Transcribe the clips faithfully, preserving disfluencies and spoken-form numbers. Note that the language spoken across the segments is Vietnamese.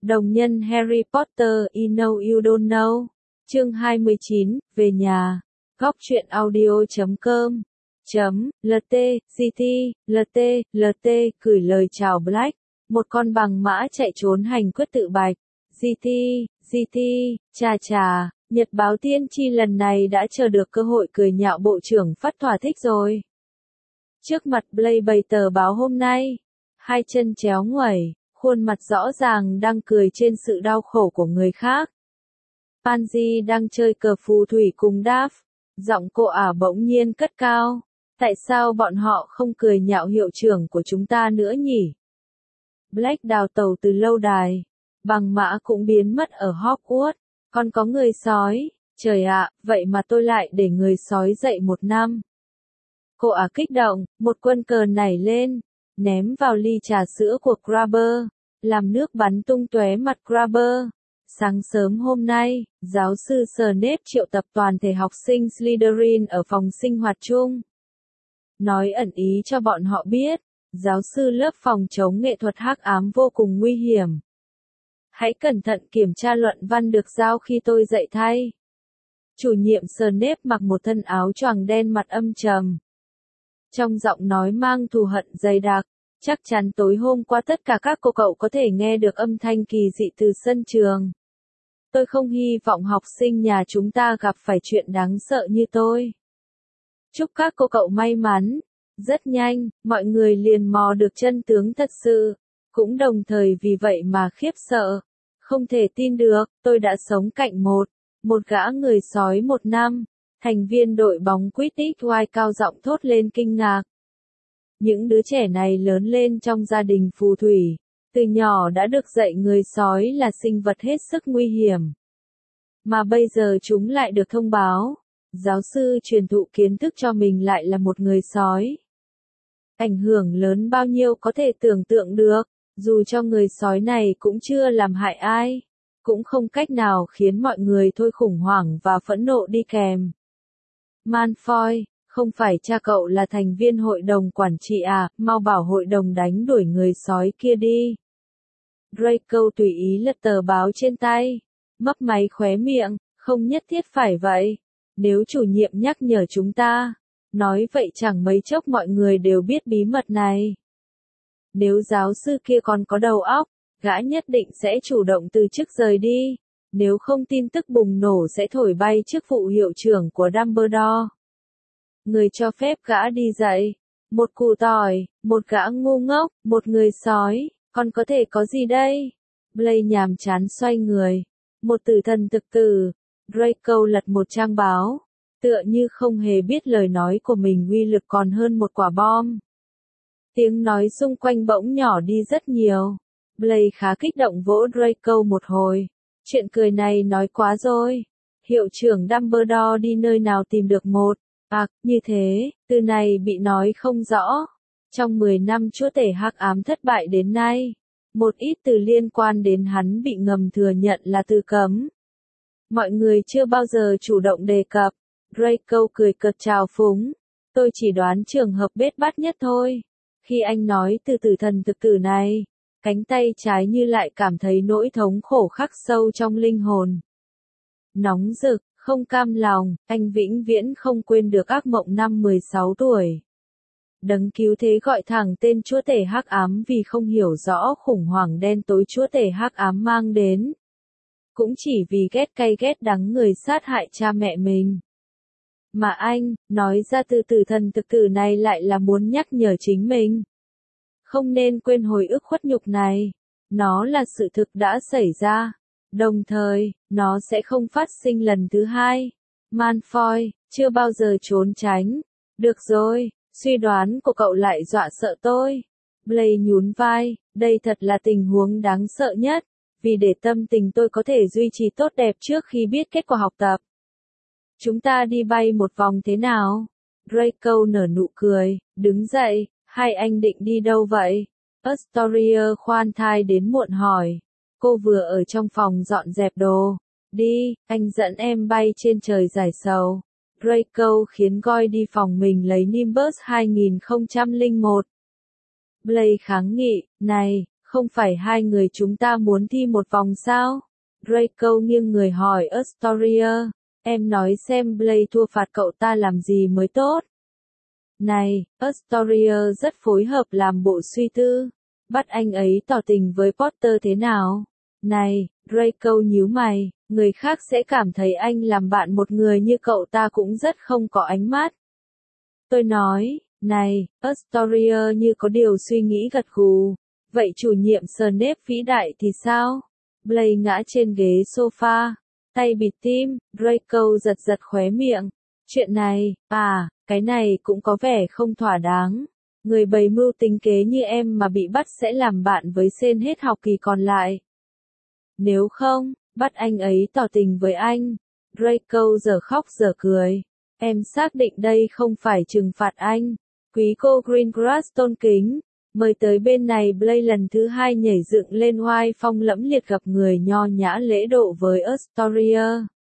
Đồng nhân Harry Potter, You Know You Don't Know. Chương hai mươi chín, về nhà. Góc truyện audio chấm com. Chấm, lt, gt, lt, lt, gửi lời chào Black. Một con bằng mã chạy trốn hành quyết tự bạch. gt, gt, chà chà, nhật báo tiên tri lần này đã chờ được cơ hội cười nhạo bộ trưởng phát thỏa thích rồi. Trước mặt Blake bày tờ báo hôm nay, hai chân chéo nguẩy, khuôn mặt rõ ràng đang cười trên sự đau khổ của người khác. Pansy đang chơi cờ phù thủy cùng Daphne, giọng cô ả bỗng nhiên cất cao. Tại sao bọn họ không cười nhạo hiệu trưởng của chúng ta nữa nhỉ? Black đào tàu từ lâu đài, bằng mã cũng biến mất ở Hogwarts, còn có người sói, trời ạ, vậy mà tôi lại để người sói dậy một năm. Cô ả kích động, một quân cờ nảy lên, ném vào ly trà sữa của Crabber, làm nước bắn tung tóe mặt Crabber. Sáng sớm hôm nay, giáo sư Snape triệu tập toàn thể học sinh Slytherin ở phòng sinh hoạt chung. Nói ẩn ý cho bọn họ biết, giáo sư lớp phòng chống nghệ thuật hắc ám vô cùng nguy hiểm. Hãy cẩn thận kiểm tra luận văn được giao khi tôi dạy thay. Chủ nhiệm Snape mặc một thân áo choàng đen mặt âm trầm. Trong giọng nói mang thù hận dày đặc, chắc chắn tối hôm qua tất cả các cô cậu có thể nghe được âm thanh kỳ dị từ sân trường. Tôi không hy vọng học sinh nhà chúng ta gặp phải chuyện đáng sợ như tôi. Chúc các cô cậu may mắn. Rất nhanh, mọi người liền mò được chân tướng thật sự, cũng đồng thời vì vậy mà khiếp sợ. Không thể tin được, tôi đã sống cạnh một, một gã người sói một năm. Thành viên đội bóng Quidditch Y cao giọng thốt lên kinh ngạc. Những đứa trẻ này lớn lên trong gia đình phù thủy, từ nhỏ đã được dạy người sói là sinh vật hết sức nguy hiểm. Mà bây giờ chúng lại được thông báo, giáo sư truyền thụ kiến thức cho mình lại là một người sói. Ảnh hưởng lớn bao nhiêu có thể tưởng tượng được, dù cho người sói này cũng chưa làm hại ai, cũng không cách nào khiến mọi người thôi khủng hoảng và phẫn nộ đi kèm. Malfoy, không phải cha cậu là thành viên hội đồng quản trị à, mau bảo hội đồng đánh đuổi người sói kia đi. Draco tùy ý lật tờ báo trên tay, mấp máy khóe miệng, không nhất thiết phải vậy. Nếu chủ nhiệm nhắc nhở chúng ta, nói vậy chẳng mấy chốc mọi người đều biết bí mật này. Nếu giáo sư kia còn có đầu óc, gã nhất định sẽ chủ động từ chức rời đi, nếu không tin tức bùng nổ sẽ thổi bay chức vụ hiệu trưởng của Dumbledore. Người cho phép gã đi dậy, một củ tỏi, một gã ngu ngốc, một người sói, còn có thể có gì đây? Blake nhàm chán xoay người, một tử thần thực tử. Draco lật một trang báo, tựa như không hề biết lời nói của mình uy lực còn hơn một quả bom. Tiếng nói xung quanh bỗng nhỏ đi rất nhiều. Blake khá kích động vỗ Draco một hồi. Chuyện cười này nói quá rồi. Hiệu trưởng Dumbledore đi nơi nào tìm được một, à, như thế, từ này bị nói không rõ. Trong mười năm chúa tể hắc ám thất bại đến nay, một ít từ liên quan đến hắn bị ngầm thừa nhận là từ cấm. Mọi người chưa bao giờ chủ động đề cập. Draco cười cợt trào phúng. Tôi chỉ đoán trường hợp bết bát nhất thôi. Khi anh nói từ tử thần thực tử này, cánh tay trái như lại cảm thấy nỗi thống khổ khắc sâu trong linh hồn. Nóng rực, không cam lòng, anh vĩnh viễn không quên được ác mộng năm mười sáu tuổi. Đấng cứu thế gọi thẳng tên chúa tể hắc ám vì không hiểu rõ khủng hoảng đen tối chúa tể hắc ám mang đến. Cũng chỉ vì ghét cay ghét đắng người sát hại cha mẹ mình. Mà anh, nói ra từ tử thần thực tử này lại là muốn nhắc nhở chính mình. Không nên quên hồi ức khuất nhục này. Nó là sự thực đã xảy ra. Đồng thời, nó sẽ không phát sinh lần thứ hai. Malfoy, chưa bao giờ trốn tránh. Được rồi, suy đoán của cậu lại dọa sợ tôi. Blake nhún vai, đây thật là tình huống đáng sợ nhất. Vì để tâm tình tôi có thể duy trì tốt đẹp trước khi biết kết quả học tập. Chúng ta đi bay một vòng thế nào? Draco nở nụ cười, đứng dậy, hai anh định đi đâu vậy? Astoria khoan thai đến muộn hỏi. Cô vừa ở trong phòng dọn dẹp đồ. Đi, anh dẫn em bay trên trời giải sầu. Draco khiến Goyle đi phòng mình lấy Nimbus hai không không một. Blake kháng nghị, này, Không phải hai người chúng ta muốn thi một vòng sao? Draco nghiêng người hỏi Astoria. Em nói xem Blake thua phạt cậu ta làm gì mới tốt. Này, Astoria rất phối hợp làm bộ suy tư. Bắt anh ấy tỏ tình với Potter thế nào? Này, Draco nhíu mày, người khác sẽ cảm thấy anh làm bạn một người như cậu ta cũng rất không có ánh mắt. Tôi nói, này, Astoria như có điều suy nghĩ gật gù. Vậy chủ nhiệm Snape vĩ đại thì sao? Blake ngã trên ghế sofa, tay bịt tim, Draco giật giật khóe miệng. Chuyện này, à, cái này cũng có vẻ không thỏa đáng. Người bày mưu tính kế như em mà bị bắt sẽ làm bạn với Sen hết học kỳ còn lại. Nếu không, bắt anh ấy tỏ tình với anh. Draco giờ khóc giờ cười. Em xác định đây không phải trừng phạt anh. Quý cô Greengrass tôn kính. Mời tới bên này Blake lần thứ hai nhảy dựng lên oai phong lẫm liệt gặp người nho nhã lễ độ với Astoria.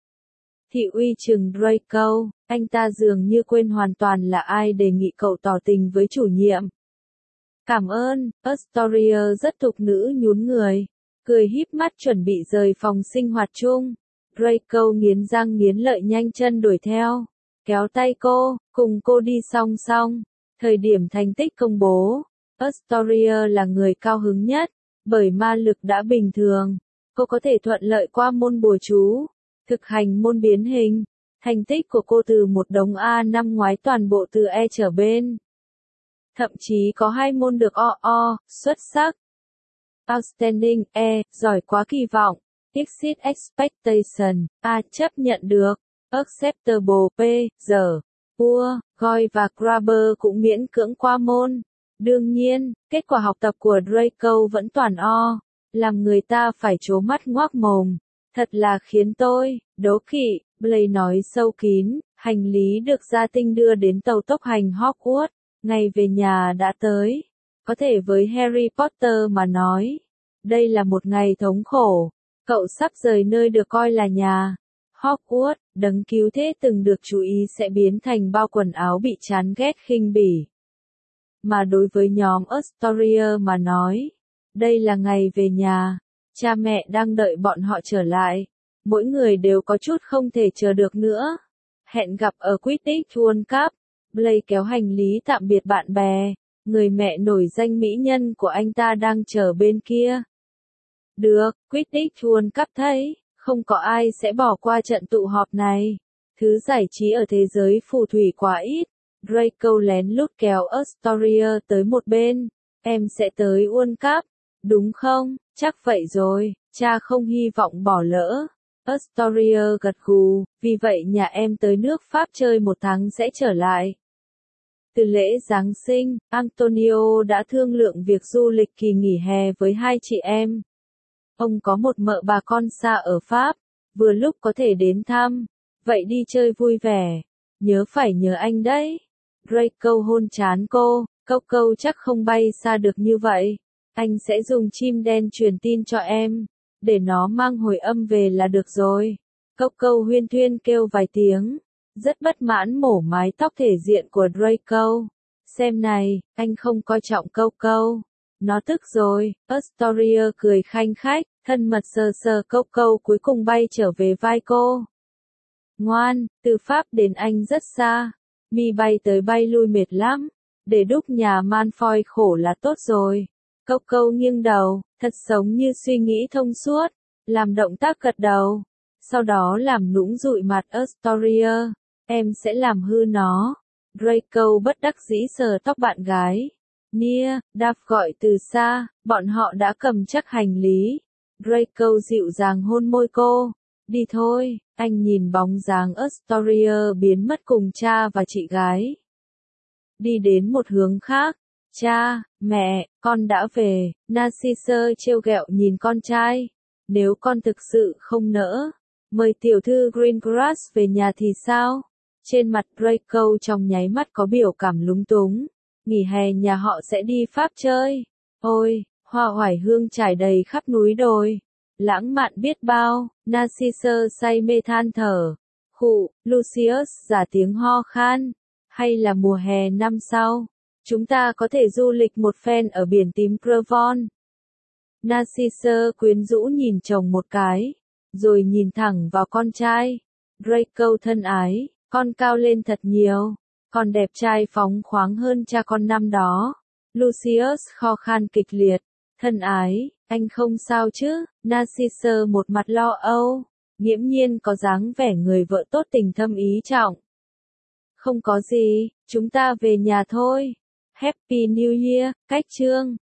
Thị uy trừng Draco, anh ta dường như quên hoàn toàn là ai đề nghị cậu tỏ tình với chủ nhiệm. Cảm ơn, Astoria rất tục nữ nhún người, cười híp mắt chuẩn bị rời phòng sinh hoạt chung. Draco nghiến răng nghiến lợi nhanh chân đuổi theo, kéo tay cô, cùng cô đi song song. Thời điểm thành tích công bố, Astoria là người cao hứng nhất, bởi ma lực đã bình thường, cô có thể thuận lợi qua môn bùa chú, thực hành môn biến hình. Thành tích của cô từ một đống A năm ngoái toàn bộ từ E trở bên. Thậm chí có hai môn được O O, xuất sắc. Outstanding, E, giỏi quá kỳ vọng. Exceed expectation, A, chấp nhận được. Acceptable, P, dở. Poor, Goy và Grabber cũng miễn cưỡng qua môn. Đương nhiên, kết quả học tập của Draco vẫn toàn O, làm người ta phải trố mắt ngoác mồm. Thật là khiến tôi, đố kỵ, Blake nói sâu kín, hành lý được gia tinh đưa đến tàu tốc hành Hogwarts, ngày về nhà đã tới. Có thể với Harry Potter mà nói, đây là một ngày thống khổ, cậu sắp rời nơi được coi là nhà. Hogwarts, đấng cứu thế từng được chú ý sẽ biến thành bao quần áo bị chán ghét khinh bỉ. Mà đối với nhóm Astoria mà nói, đây là ngày về nhà. Cha mẹ đang đợi bọn họ trở lại. Mỗi người đều có chút không thể chờ được nữa. Hẹn gặp ở Quidditch World Cup. Blake kéo hành lý tạm biệt bạn bè. Người mẹ nổi danh mỹ nhân của anh ta đang chờ bên kia. Được, Quidditch World Cup thấy, không có ai sẽ bỏ qua trận tụ họp này. Thứ giải trí ở thế giới phù thủy quá ít. Draco lén lút kéo Astoria tới một bên. Em sẽ tới World Cup, đúng không? Chắc vậy rồi, cha không hy vọng bỏ lỡ. Astoria gật gù, vì vậy nhà em tới nước Pháp chơi một tháng sẽ trở lại. Từ lễ Giáng sinh, Antonio đã thương lượng việc du lịch kỳ nghỉ hè với hai chị em. Ông có một mợ bà con xa ở Pháp, vừa lúc có thể đến thăm. Vậy đi chơi vui vẻ. Nhớ phải nhớ anh đấy. Draco hôn trán cô, câu câu chắc không bay xa được như vậy. Anh sẽ dùng chim đen truyền tin cho em, để nó mang hồi âm về là được rồi. Cốc câu huyên thuyên kêu vài tiếng, rất bất mãn mổ mái tóc thể diện của Draco. Xem này, anh không coi trọng câu câu. Nó tức rồi, Astoria cười khanh khách, thân mật sờ sờ câu câu cuối cùng bay trở về vai cô. Ngoan, từ Pháp đến Anh rất xa, mi bay tới bay lui mệt lắm, để đúc nhà Malfoy khổ là tốt rồi. Câu câu nghiêng đầu, thật giống như suy nghĩ thông suốt, làm động tác gật đầu, sau đó làm nũng dụi mặt Astoria, em sẽ làm hư nó. Draco bất đắc dĩ sờ tóc bạn gái. Nia, Dav gọi từ xa, bọn họ đã cầm chắc hành lý. Draco dịu dàng hôn môi cô. Đi thôi, anh nhìn bóng dáng Astoria biến mất cùng cha và chị gái. Đi đến một hướng khác. Cha, mẹ, con đã về. Narcissa trêu ghẹo nhìn con trai. Nếu con thực sự không nỡ, mời tiểu thư Greengrass về nhà thì sao? Trên mặt Draco trong nháy mắt có biểu cảm lúng túng. Nghỉ hè nhà họ sẽ đi Pháp chơi. Ôi, hoa oải hương trải đầy khắp núi đồi. Lãng mạn biết bao. Narcissa say mê than thở. Khụ, Lucius giả tiếng ho khan. Hay là mùa hè năm sau, chúng ta có thể du lịch một phen ở biển tím Crevon. Narcissus quyến rũ nhìn chồng một cái, rồi nhìn thẳng vào con trai. Draco thân ái, con cao lên thật nhiều, con đẹp trai phóng khoáng hơn cha con năm đó. Lucius kho khan kịch liệt, thân ái, anh không sao chứ? Narcissus một mặt lo âu, nghiễm nhiên có dáng vẻ người vợ tốt tình thâm ý trọng. Không có gì, chúng ta về nhà thôi. Happy New Year, cách chương.